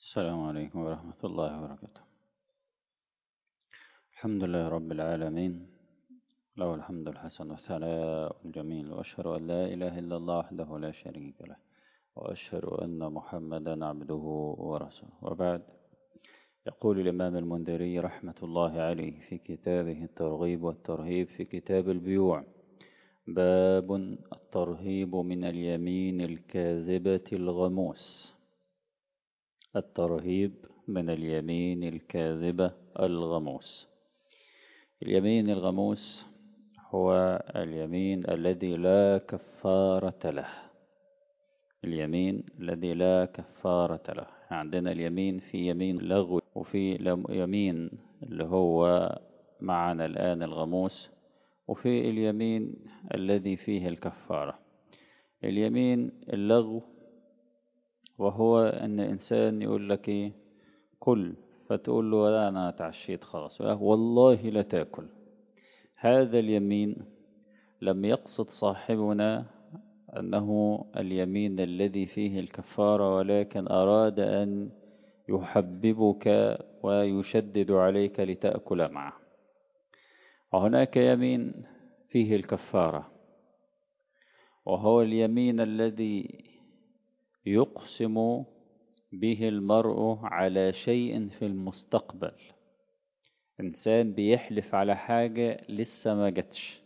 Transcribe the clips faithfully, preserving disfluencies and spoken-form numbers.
السلام عليكم ورحمة الله وبركاته. الحمد لله رب العالمين، له الحمد الحسن والثناء الجميل، وأشهد أن لا إله إلا الله وحده لا شريك له، وأشهد أن محمدا عبده ورسوله. وبعد، يقول الإمام المنذري رحمة الله عليه في كتابه الترغيب والترهيب في كتاب البيوع: باب الترهيب من اليمين الكاذبة الغموس. الترهيب من اليمين الكاذبة الغموس. اليمين الغموس هو اليمين الذي لا كفارة له. اليمين الذي لا كفارة له. عندنا اليمين في يمين لغو، وفي يمين اللي هو معنا الآن الغموس، وفي اليمين الذي فيه الكفارة. اليمين اللغو وهو أن إنسان يقول لك إيه، كل، فتقول له لا أنا تعشيت خلاص، والله لا تأكل. هذا اليمين لم يقصد صاحبنا أنه اليمين الذي فيه الكفارة، ولكن أراد أن يحببك ويشدد عليك لتأكل معه. وهناك يمين فيه الكفارة، وهو اليمين الذي يقسم به المرء على شيء في المستقبل. إنسان بيحلف على حاجة لسه ما جتش،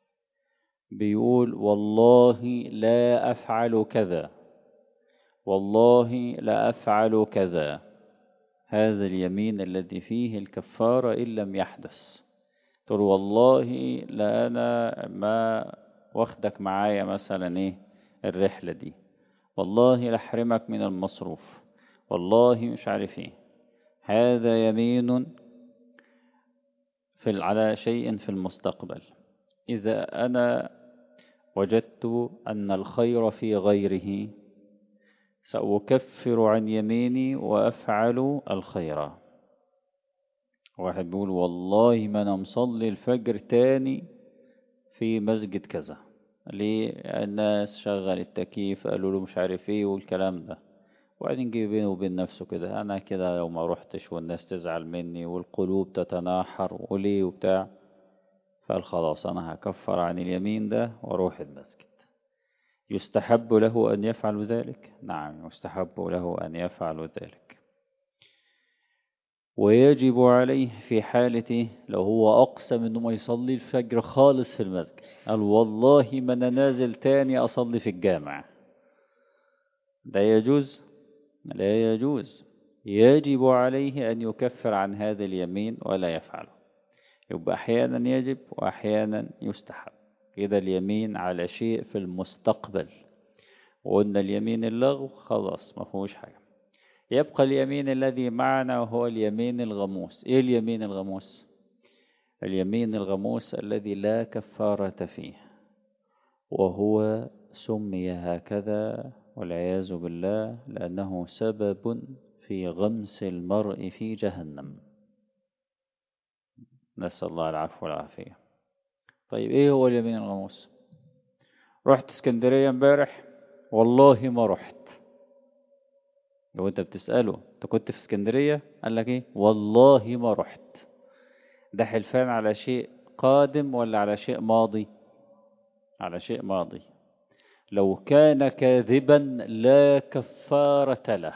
بيقول والله لا أفعل كذا، والله لا أفعل كذا. هذا اليمين الذي فيه الكفارة إن لم يحدث. تقول والله لا أنا ما واخدك معايا مثلا إيه الرحلة دي، والله لأحرمك من المصروف، والله مش عارف إيه. هذا يمين في على شيء في المستقبل. إذا أنا وجدت أن الخير في غيره سأكفر عن يميني وأفعل الخير. واحد بيقول والله ما أنا مصلي الفجر تاني في مسجد كذا، ليه؟ الناس شغل التكييف قالوا له مش عارف ايه والكلام ده، وبعدين جه بينه وبين نفسه كده، انا كده لو ما روحتش والناس تزعل مني والقلوب تتناحر وليه وبتاع، فقال خلاص انا هكفر عن اليمين ده واروح المسجد. يستحب له ان يفعل ذلك؟ نعم، يستحب له ان يفعل ذلك. ويجب عليه في حالته لو هو أقسم إنه ما يصلي الفجر خالص في المسجد، قال والله ما أنا نازل تاني أصلي في الجامع، لا يجوز، لا يجوز. يجب عليه أن يكفر عن هذا اليمين ولا يفعله. يبقى أحيانا يجب وأحيانا يستحب. كده اليمين على شيء في المستقبل، وقلنا اليمين اللغو خلاص ما فيهوش حاجة. يبقى اليمين الذي معنا وهو اليمين الغموس. إيه اليمين الغموس؟ اليمين الغموس الذي لا كفارة فيه، وهو سمي هكذا والعياذ بالله لأنه سبب في غمس المرء في جهنم، نسأل الله العفو والعافية. طيب إيه هو اليمين الغموس؟ رحت اسكندرية امبارح، والله ما رحت. لو انت بتسأله انت كنت في اسكندرية، قال لك ايه؟ والله ما رحت. ده حلفان على شيء قادم ولا على شيء ماضي؟ على شيء ماضي. لو كان كاذبا لا كفارة له،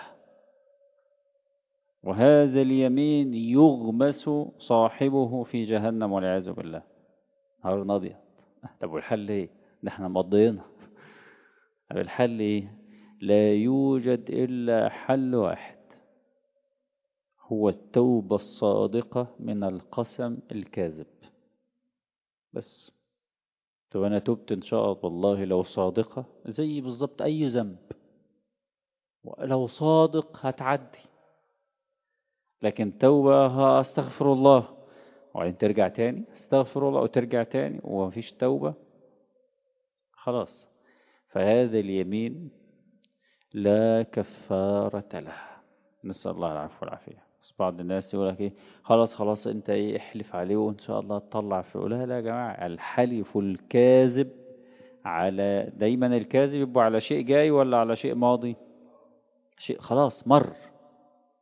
وهذا اليمين يغمس صاحبه في جهنم والعياذ بالله. نهار أبيض. طب والحل ايه؟ ده احنا مضينا. طب الحل ايه؟ لا يوجد إلا حل واحد، هو التوبة الصادقة من القسم الكاذب. بس طب أنا تبت إن شاء الله، والله لو صادقة زي بالظبط أي ذنب، لو صادق هتعدي. لكن توبة ها أستغفر الله وبعدين ترجع تاني، استغفر الله وترجع تاني ومفيش توبة، خلاص. فهذا اليمين لا كفارة له، نسأل الله العفو والعافية. بس بعض الناس يقول لك ايه، خلاص خلاص انت ايه احلف عليه وان شاء الله تطلع في. لا لا يا جماعة، الحلف الكاذب على، دايما الكاذب يبقى على شيء جاي ولا على شيء ماضي؟ شيء خلاص مر.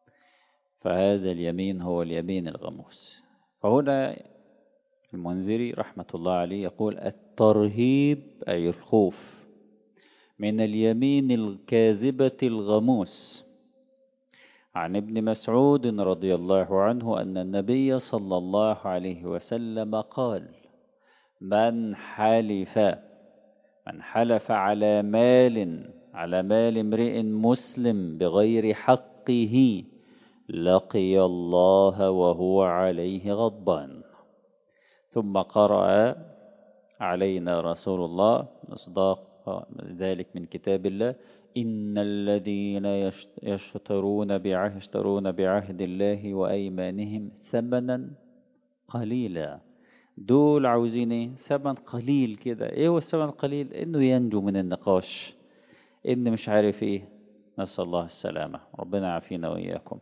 فهذا اليمين هو اليمين الغموس. فهنا المنذري رحمة الله عليه يقول الترهيب أي الخوف من اليمين الكاذبة الغموس. عن ابن مسعود رضي الله عنه أن النبي صلى الله عليه وسلم قال من حلف من حلف على مال على مال امرئ مسلم بغير حقه لقي الله وهو عليه غضبان. ثم قرأ علينا رسول الله مصداق ذلك من كتاب الله إن الذين يشترون بعهد, يشترون بعهد الله وأيمانهم ثمنا قليلا. دول عاوزين ايه؟ ثمن قليل كده. ايه هو الثمن القليل؟ انه ينجو من النقاش، ان مش عارف ايه. نسأل الله السلامة، ربنا يعافينا وإياكم.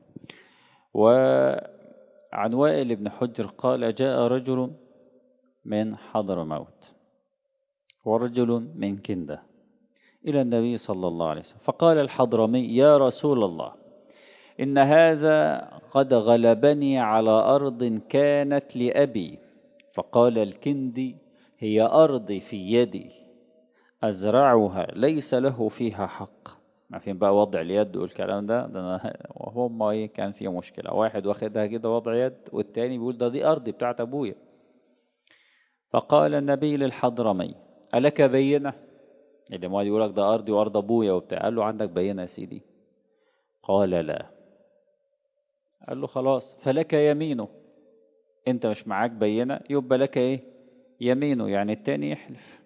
وعن وائل بن حجر قال جاء رجل من حضرموت ورجل من كندة إلى النبي صلى الله عليه وسلم، فقال الحضرمي يا رسول الله إن هذا قد غلبني على أرض كانت لأبي. فقال الكندي هي أرضي في يدي أزرعها ليس له فيها حق. ما فين بقى وضع اليد والكلام ده, ده وهم ايه كان فيه مشكلة. واحد واخدها كده وضع يد والتاني بيقول ده دي أرضي بتاعت أبويا. فقال النبي للحضرمي ألك بينة؟ اللي ما يقول لك ده أرضي وأرض أبويا وبتاع. قال له عندك بينة يا سيدي؟ قال لا. قال له خلاص فلك يمينه. انت مش معاك بينة يبقى لك ايه يمينه، يعني التاني يحلف.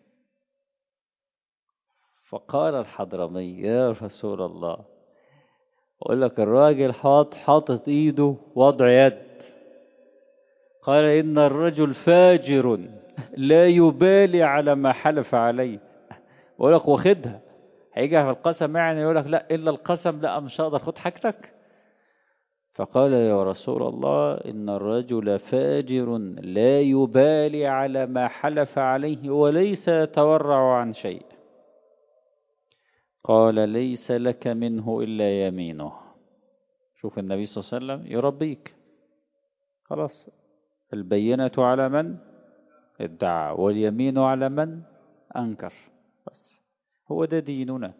فقال الحضرمي يا رسول الله أقول لك الراجل حاط حاطط ايده وضع يد. قال إن الرجل فاجر لا يبالي على ما حلف عليه. أقول لك واخدها هيجي في القسم يعني يقول لك لا إلا القسم، لا مش هقدر خد حاجتك. فقال يا رسول الله إن الرجل فاجر لا يبالي على ما حلف عليه وليس يتورع عن شيء. قال ليس لك منه إلا يمينه. شوف النبي صلى الله عليه وسلم يربيك. خلاص البينة على من ادعى واليمين على من أنكر. بس هو ده ديننا.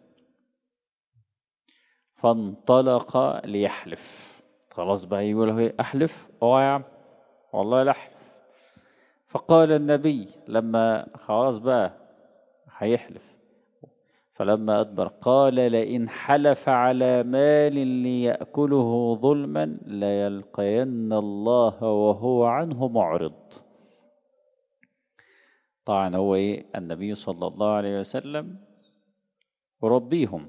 فانطلق ليحلف. خلاص بقى يقول له أحلف؟ اه يا عم والله لا أحلف. فقال النبي لما خلاص بقى هيحلف فلما أدبر قال لئن حلف على مال ليأكله ظلما ليلقين الله وهو عنه معرض. طبعا هو إيه النبي صلى الله عليه وسلم ربيهم.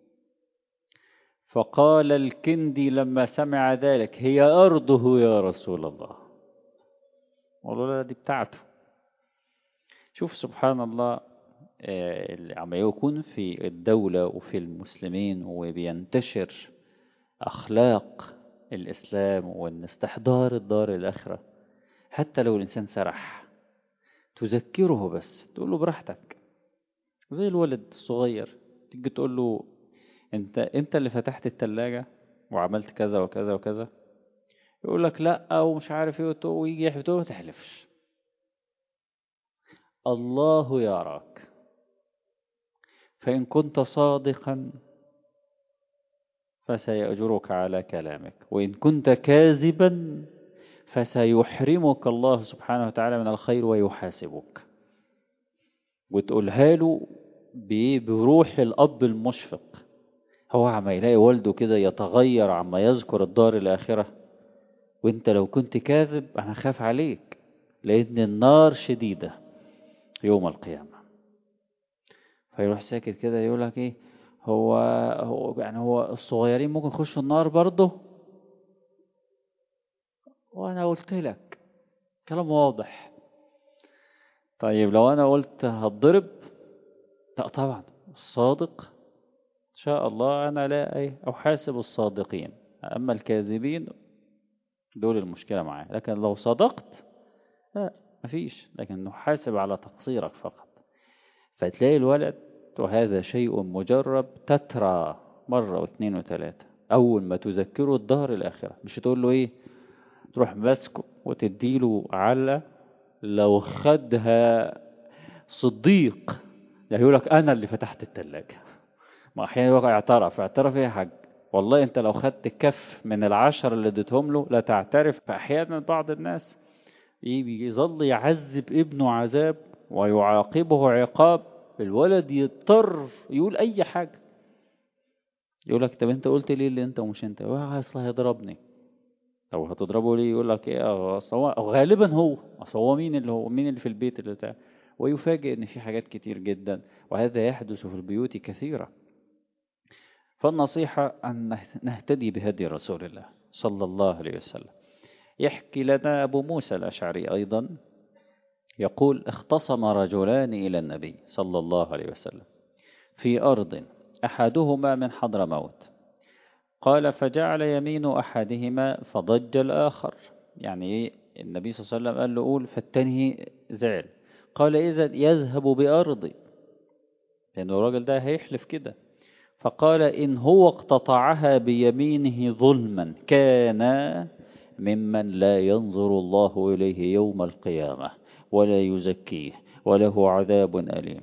فقال الكندي لما سمع ذلك هي أرضه يا رسول الله. والله لا دي بتاعته. شوف سبحان الله عما يكون في الدولة وفي المسلمين وبينتشر أخلاق الإسلام وأن استحضار الدار الآخرة. حتى لو الإنسان سرح تذكره بس تقول له براحتك. زي الولد الصغير تيجي تقول له انت انت اللي فتحت التلاجة وعملت كذا وكذا وكذا، يقول لك لا ومش عارف ايه ويجي يحلف ما تحلفش. الله يراك فإن كنت صادقا فسيأجرك على كلامك وإن كنت كاذبا فسيحرمك الله سبحانه وتعالى من الخير ويحاسبك. وتقولها له بروح الأب المشفق. هو عما يلاقي والده كده يتغير عما يذكر الدار الآخرة، وانت لو كنت كاذب أنا خاف عليك لأن النار شديدة يوم القيامة. فيروح ساكت كده يقول لك ايه هو هو يعني هو الصغيرين ممكن يخشوا النار برضه؟ وانا قلت لك كلام واضح. طيب لو انا قلت هتضرب؟ لا طبعا الصادق ان شاء الله انا لا ايه احاسب الصادقين، اما الكاذبين دول المشكلة معاه. لكن لو صدقت لا مفيش، لكن نحاسب على تقصيرك فقط. فتلاقي الولد وهذا شيء مجرب تترى مرة واثنين وثلاثة أول ما تذكره الدار الآخرة، مش تقول له إيه تروح ماسكه وتديله على لو خدها صديق، يعني يقول لك أنا اللي فتحت التلاجة. ما أحيانا يقول اعترف اعترف إيه يا حاج؟ والله أنت لو خدت كف من العشر اللي اديتهم له لا تعترف. فأحيانا بعض الناس يظل يعذب ابنه عذاب ويعاقبه عقاب، الولد يضطر يقول أي حاجة. يقول لك طب أنت قلت ليه اللي أنت ومش أنت؟ أصل هيضربني. طب هتضربه ليه؟ يقول لك إيه أصل هو غالبا هو أصل هو مين اللي هو مين اللي في البيت اللي بتاع. ويفاجئ إن في حاجات كتير جدا، وهذا يحدث في البيوت كثيرا. فالنصيحة أن نهتدي بهدي رسول الله صلى الله عليه وسلم. يحكي لنا أبو موسى الأشعري أيضا يقول اختصم رجلان إلى النبي صلى الله عليه وسلم في أرض، أحدهما من حضرموت. قال فجعل يمين أحدهما فضج الآخر، يعني إيه؟ النبي صلى الله عليه وسلم قال له قول، فالتاني زعل. قال إذا يذهب بأرضي، لأن الراجل ده هيحلف كده. فقال إن هو اقتطعها بيمينه ظلما كان ممن لا ينظر الله إليه يوم القيامة ولا يزكيه وله عذاب أليم.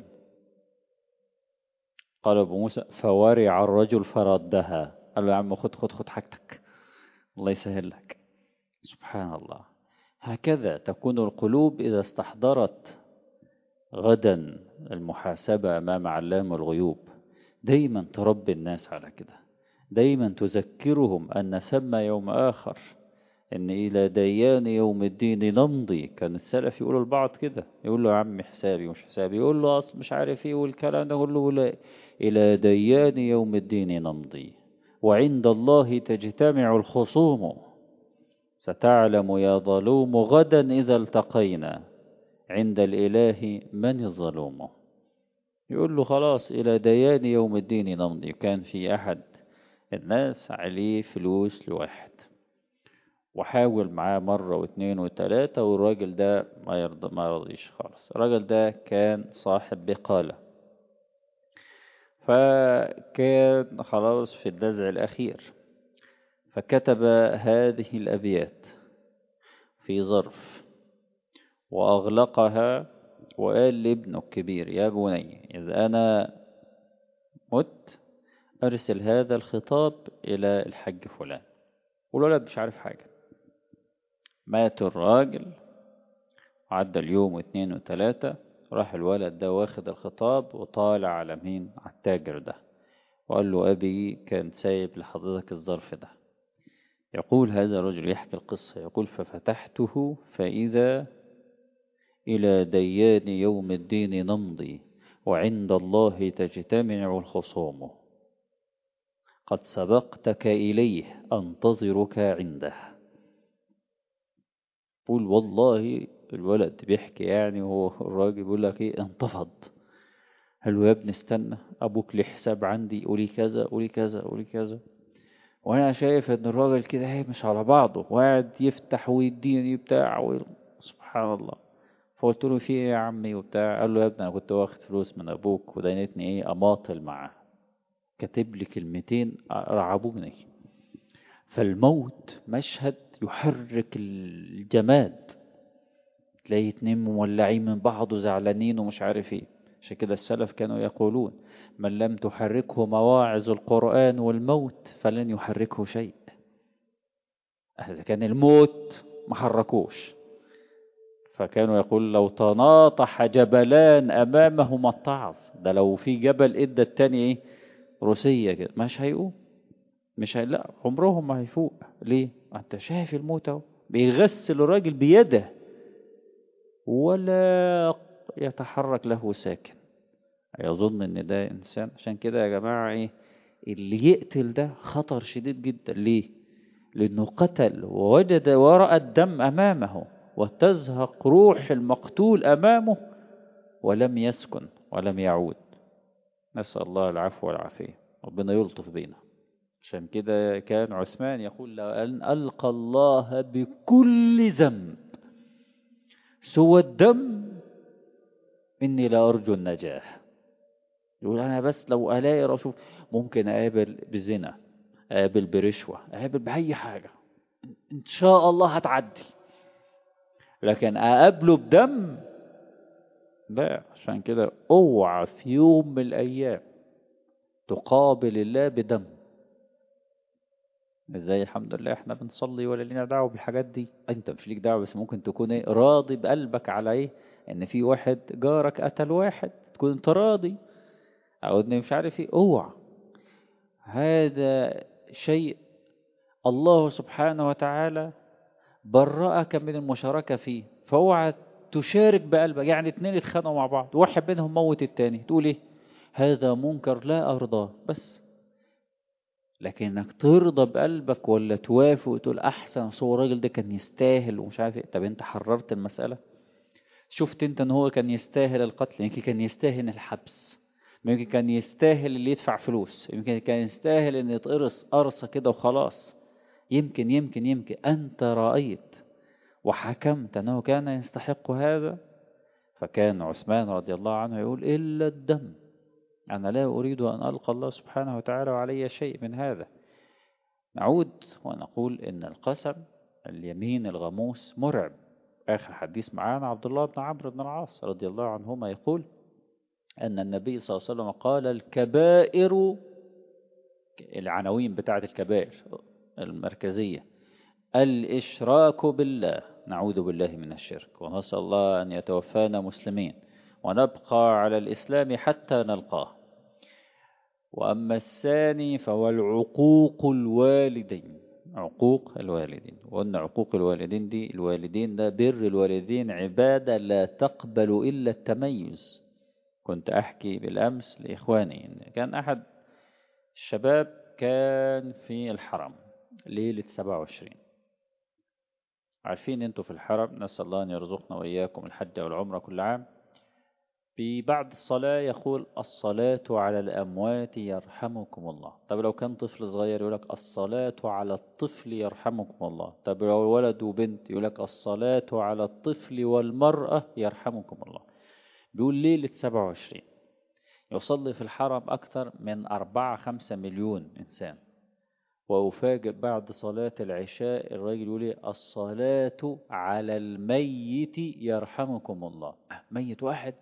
قال أبو موسى فورع الرجل فردها. قال له يا عم خد خد خد حاجتك، الله يسهل لك. سبحان الله. هكذا تكون القلوب إذا استحضرت غدا المحاسبة أمام علام الغيوب. دايما تربي الناس على كده، دايما تذكرهم أن ثم يوم آخر، إن إلى ديان يوم الدين نمضي. كان السلف يقولوا البعض كده، يقول له يا عم حسابي مش حسابي، يقول له أصل مش عارف إيه والكلام ده، يقول له لا، إلى ديان يوم الدين نمضي وعند الله تجتمع الخصوم، ستعلم يا ظلوم غدا إذا التقينا عند الإله من الظلوم. يقول له خلاص إلى ديان يوم الدين نمضي. كان في أحد الناس عليه فلوس لواحد، وحاول معاه مرة واثنين وثلاثة، والراجل ده ما يرضى ما رضيش خالص. الراجل ده كان صاحب بقالة، فكان خلاص في النزع الأخير، فكتب هذه الأبيات في ظرف وأغلقها، وقال لابنه الكبير يا بني إذا أنا مت أرسل هذا الخطاب إلى الحج فلان. والولد مش عارف حاجة. مات الراجل، عدى اليوم واثنين وثلاثة، راح الولد ده واخد الخطاب وطالع على مين؟ على التاجر ده، وقال له أبي كان سايب لحضرتك الظرف ده. يقول هذا الرجل يحكي القصة، يقول ففتحته فإذا إلى ديان يوم الدين نمضي وعند الله تجتمع الخصوم، قد سبقتك إليه أنتظرك عنده. قول والله الولد بيحكي يعني، وهو الراجل بيقول لك ايه انتفض. قال له يا ابني استنى، ابوك ليه حساب عندي، قولي كذا قولي كذا قولي كذا. وانا شايف ان الراجل كده ايه مش على بعضه، وقاعد يفتح ويديني بتاع و... سبحان الله. فقلت له في ايه يا عمي وبتاع؟ قال له يا ابني انا كنت واخد فلوس من ابوك ودينتني ايه اماطل معاه، كاتب لي كلمتين رعبوني. فالموت مشهد يحرك الجماد، تلاقي اتنين مولعين من بعض وزعلانين ومش عارف ايه. عشان كده السلف كانوا يقولون من لم تحركه مواعظ القرآن والموت فلن يحركه شيء. إذا كان الموت ما حركوش، فكانوا يقول لو تناطح جبلان أمامه ما اتعظ. ده لو في جبل ادى التاني ايه روسية كده مش هيقوم، مش هي... لا عمرهم ما هيفوق. ليه؟ انت شايف الموت اهو بيغسل الراجل بيده ولا يتحرك له ساكن، يظن ان ده انسان. عشان كده يا جماعة ايه اللي يقتل ده خطر شديد جدا. ليه؟ لانه قتل ووجد ورأى الدم امامه وتزهق روح المقتول امامه ولم يسكن ولم يعود. نسأل الله العفو والعافية، ربنا يلطف بينا. عشان كده كان عثمان يقول لو أن ألقى الله بكل ذنب سوى الدم إني لا أرجو النجاة. يقول أنا بس لو ألاقي رسول ممكن أقابل بزنا، اقابل برشوة، اقابل بأي حاجة، ان شاء الله هتعدي. لكن اقابله بدم لا. عشان كده اوعى في يوم من الايام تقابل الله بدم. ازاي؟ الحمد لله احنا بنصلي ولا لينا دعوه بالحاجات دي. انت مش ليك دعوه، بس ممكن تكون ايه راضي بقلبك على ايه، ان في واحد جارك قتل واحد، تكون انت راضي، او ان مش عارف ايه. اوعى، هذا شيء الله سبحانه وتعالى برأك من المشاركة فيه. فاوعى تشارك بقلبك. يعني اتنين اتخانقوا مع بعض، واحد منهم موت التاني، تقول ايه؟ هذا منكر لا ارضاه. بس لكن انك ترضى بقلبك ولا توافق وتقول احسن صور الراجل ده كان يستاهل ومش عارف ايه. طب انت حررت المسألة؟ شفت انت ان هو كان يستاهل القتل، يمكن كان يستاهل الحبس، يمكن كان يستاهل اللي يدفع فلوس، يمكن كان يستاهل ان يتقرص قرصة كده وخلاص. يمكن يمكن يمكن انت رأيت وحكمت انه كان يستحق هذا. فكان عثمان رضي الله عنه يقول الا الدم، انا لا اريد ان القى الله سبحانه وتعالى وعلي شيء من هذا. نعود ونقول إن القسم، اليمين الغموس، مرعب. آخر حديث معانا عبد الله بن عمرو بن العاص رضي الله عنهما يقول أن النبي صلى الله عليه وسلم قال الكبائر، العناوين بتاعة الكبائر المركزية: الإشراك بالله، نعوذ بالله من الشرك، ونسأل الله أن يتوفانا مسلمين ونبقى على الإسلام حتى نلقاه. وأما الثاني فهو العقوق الوالدين، عقوق الوالدين. وأن عقوق الوالدين دي، الوالدين ده بر الوالدين عبادة لا تقبل إلا التميز. كنت أحكي بالأمس لإخواني إن كان أحد الشباب كان في الحرم ليلة سبعة وعشرين. عارفين أنتوا في الحرم، نسأل الله أن يرزقنا وإياكم الحج والعمرة كل عام، في بعد الصلاة يقول الصلاة على الأموات يرحمكم الله. طب لو كان طفل صغير يقولك الصلاة على الطفل يرحمكم الله. طب لو ولد وبنت يقولك الصلاة على الطفل والمرأة يرحمكم الله. بيقول ليلة سبعة وعشرين يصلي في الحرم أكثر من أربعة خمسة مليون إنسان، وأفاجئ بعد صلاة العشاء الراجل يقول لي الصلاة على الميت يرحمكم الله. ميت واحد؟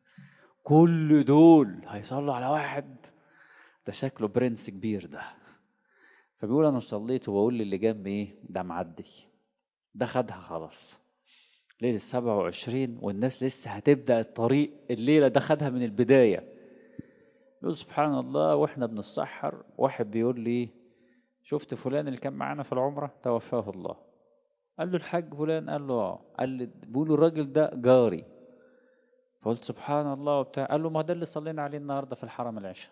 كل دول هيصلوا على واحد؟ ده شكله برنس كبير ده. فبيقول انا صليت وبقول للي جنبي ايه ده معدي، ده خدها خلاص ليلة سبعة وعشرين والناس لسه هتبدأ الطريق الليلة، ده خدها من البداية. يقول سبحان الله واحنا بنتسحر واحد بيقول لي شفت فلان اللي كان معانا في العمرة توفاه الله؟ قال له الحاج فلان؟ قال له اه. قال لي بيقولوا الراجل ده جاري. فقلت سبحان الله وبتاع. قال له ما ده اللي صلينا عليه النهارده في الحرم العشاء.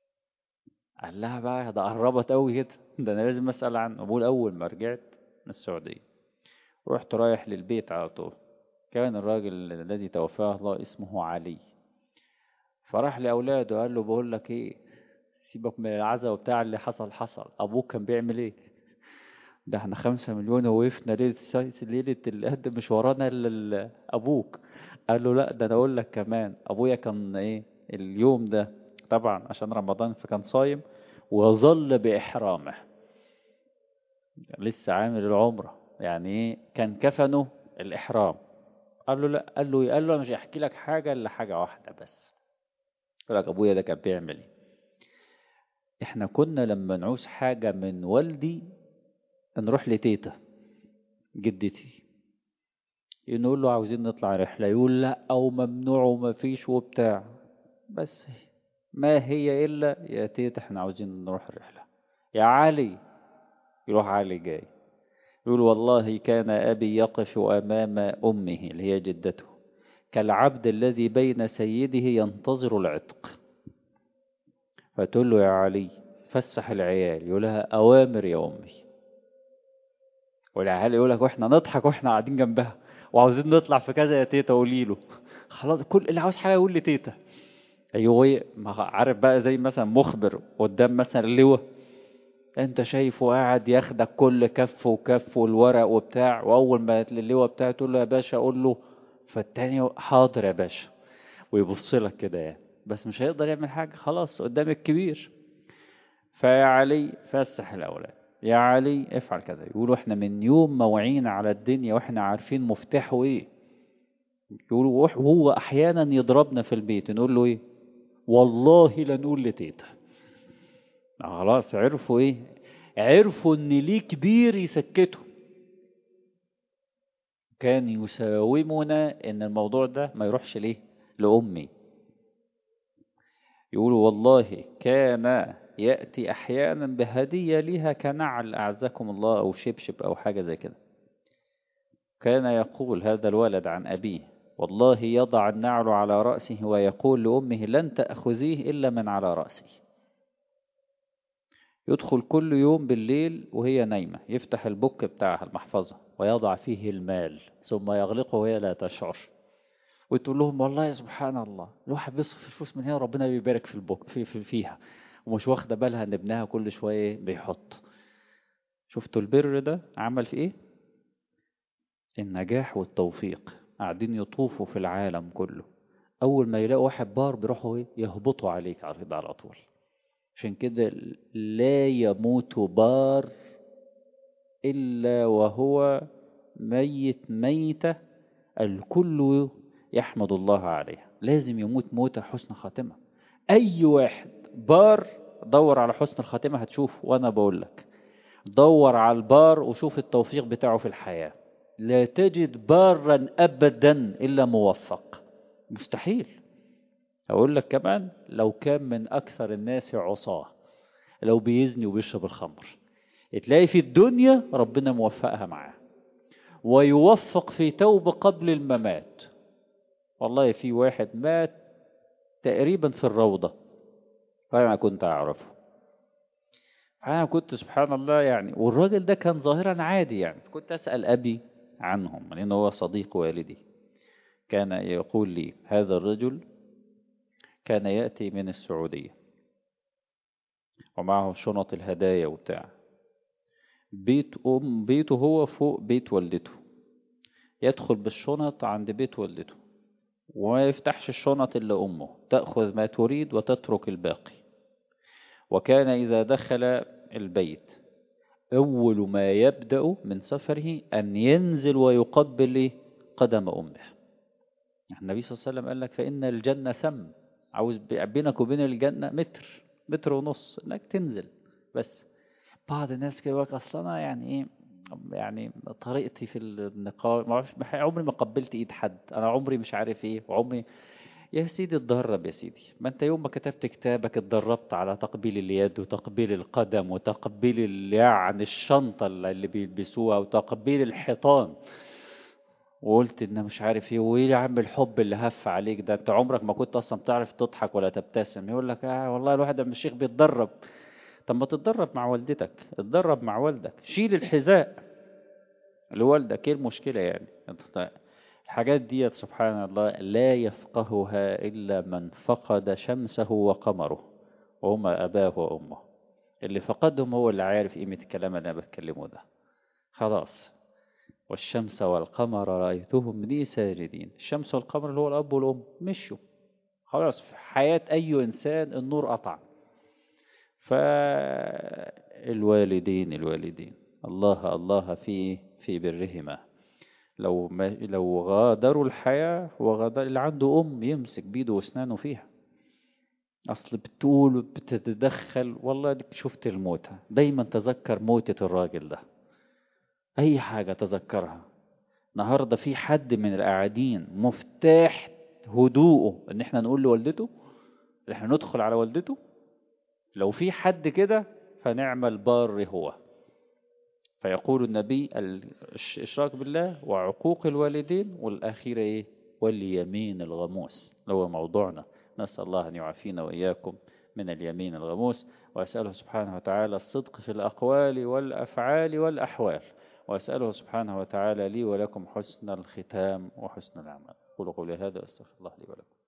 قال لها بقى ده قربت قوي كده، ده انا لازم اسال عنه. بقول اول ما رجعت من السعوديه رحت رايح للبيت على طول، كان الراجل الذي توفاه الله اسمه علي. فراح لاولاده قال له بقول لك ايه، سيبك من العزا وبتاع اللي حصل حصل، ابوك كان بيعمل ايه؟ ده احنا خمسة مليون ووقفنا ليله السايس ليله القد مش ورانا الا ابوك. قال له لا ده انا اقول لك كمان، ابويا كان ايه اليوم ده طبعا عشان رمضان فكان صايم وظل بإحرامه لسه عامل العمرة، يعني ايه كان كفنه الإحرام. قال له لا. قال له إيه؟ قال له مش هحكي لك حاجة إلا حاجة واحدة بس. قال لك أبويا ده كان بيعمل ايه؟ احنا كنا لما نعوز حاجة من والدي نروح لتيتا جدتي نقول له عاوزين نطلع رحلة، يقول لا أو ممنوع وما فيش وبتاع. بس ما هي إلا يا تيتا احنا عاوزين نروح الرحلة. يا علي، يروح علي جاي يقول والله كان أبي يقف أمام أمه اللي هي جدته كالعبد الذي بين سيده ينتظر العتق، فتقول له يا علي فسح العيال، يقول لها أوامر يا أمي. والعيال يقول لك واحنا نضحك واحنا قاعدين جنبها وعاوزين نطلع في كذا يا تيتا قولي له. خلاص كل اللي عاوز حاجة يقول لي تيتا. أيوه ما عارف بقى زي مثلا مخبر قدام مثلا اللواء، انت شايفه قاعد ياخدك كل كف وكف والورق وبتاع، واول ما اللواء بتاعه تقول له يا باشا اقول له، فالتاني حاضر يا باشا ويبص لك كده يعني، بس مش هيقدر يعمل حاجة خلاص قدام الكبير. فيا علي فسح الأولاد، يا علي افعل كذا. يقولوا احنا من يوم ما وعينا على الدنيا واحنا عارفين مفتاحه ايه. يقولوا وهو احيانا يضربنا في البيت نقول له ايه؟ والله لا نقول لتيتا. خلاص عرفوا ايه؟ عرفوا ان ليه كبير يسكته. كان يساومنا ان الموضوع ده ما يروحش ليه لأمي. يقولوا والله كان يأتي أحيانا بهدية لها كنعل أعزكم الله أو شبشب أو حاجة زي كده. كان يقول هذا الولد عن أبيه والله يضع النعل على رأسه ويقول لأمه لن تأخذيه إلا من على رأسي. يدخل كل يوم بالليل وهي نايمة يفتح البوك بتاعها المحفظة ويضع فيه المال ثم يغلقه وهي لا تشعر، وتقول لهم والله سبحان الله الواحد بيصرف الفلوس من هنا ربنا بيبارك في البوك في في فيها، ومش واخده بالها ان ابنها كل شويه بيحط. شفتوا البر ده عمل في ايه؟ النجاح والتوفيق. قاعدين يطوفوا في العالم كله، اول ما يلاقوا واحد بار بيروحوا ايه يهبطوا عليك على كده على طول. عشان كده لا يموت بار الا وهو ميت ميتة الكل يحمد الله عليها. لازم يموت موتة حسن خاتمة. أي واحد بار دور على حسن الخاتمة هتشوف. وأنا بقول لك دور على البار وشوف التوفيق بتاعه في الحياة. لا تجد بارا أبدا إلا موفق، مستحيل. أقول لك كمان لو كان من أكثر الناس عصاه، لو بيزني وبيشرب الخمر، تلاقي في الدنيا ربنا موفقها معاه ويوفق في توبة قبل الممات. والله في واحد مات تقريبا في الروضة فأنا كنت أعرفه. أنا كنت سبحان الله يعني، والراجل ده كان ظاهرا عادي يعني. كنت أسأل أبي عنهم لأنه هو صديق والدي. كان يقول لي هذا الرجل كان يأتي من السعودية ومعه شنط الهدايا وبتاع. بيت أم بيته هو فوق بيت والدته، يدخل بالشنط عند بيت والدته وما يفتحش الشنط إلا أمه تأخذ ما تريد وتترك الباقي. وكان إذا دخل البيت أول ما يبدأ من سفره أن ينزل ويقبل قدم أمه. النبي صلى الله عليه وسلم قال لك فإن الجنة ثم، عاوز بينك وبين الجنة متر متر ونص إنك تنزل بس. بعض الناس كده يقول لك أصل أنا يعني إيه يعني طريقتي في النقاش ما اعرفش، عمري ما قبلت ايد حد، انا عمري مش عارف ايه وعمري. يا سيدي اتدرب يا سيدي، ما انت يوم ما كتبت كتابك اتدربت على تقبيل اليد وتقبيل القدم وتقبيل ال- يعني الشنطة اللي بيلبسوها وتقبيل الحيطان، وقلت ان مش عارف ايه وايه يا عم الحب اللي هف عليك ده، انت عمرك ما كنت اصلا بتعرف تضحك ولا تبتسم. يقول لك اه والله الواحد لما الشيخ بيتدرب. طب ما تتدرب مع والدتك، اتدرب مع والدك، شيل الحذاء لوالدك، ايه المشكلة يعني؟ الحاجات دي سبحان الله لا يفقهها إلا من فقد شمسه وقمره وهما أباه وأمه. اللي فقدهم هو اللي عارف قيمة الكلام اللي أنا بتكلمه ده. خلاص. والشمس والقمر رأيتهم لي ساجدين. الشمس والقمر اللي هو الأب والأم مشوا خلاص. في حياة أي إنسان النور قطع. فالوالدين الوالدين الله الله في في برهما. لو ما لو غادروا الحياة وغادر اللي عنده أم يمسك بيده وأسنانه فيها. أصل بتقول بتتدخل والله ديك شفت الموتى. دايما تذكر موتة الراجل ده، أي حاجة تذكرها. النهاردة في حد من القاعدين مفتاح هدوءه إن إحنا نقول لوالدته، إن إحنا ندخل على والدته. لو في حد كده فنعم البار هو. فيقول النبي الإشراك بالله وعقوق الوالدين، والأخيرة إيه؟ واليمين الغموس اللي هو موضوعنا. نسأل الله أن يعافينا وإياكم من اليمين الغموس. وأسأله سبحانه وتعالى الصدق في الأقوال والأفعال والأحوال. وأسأله سبحانه وتعالى لي ولكم حسن الختام وحسن العمل. قولوا قولي هذا أستغفر الله لي ولكم.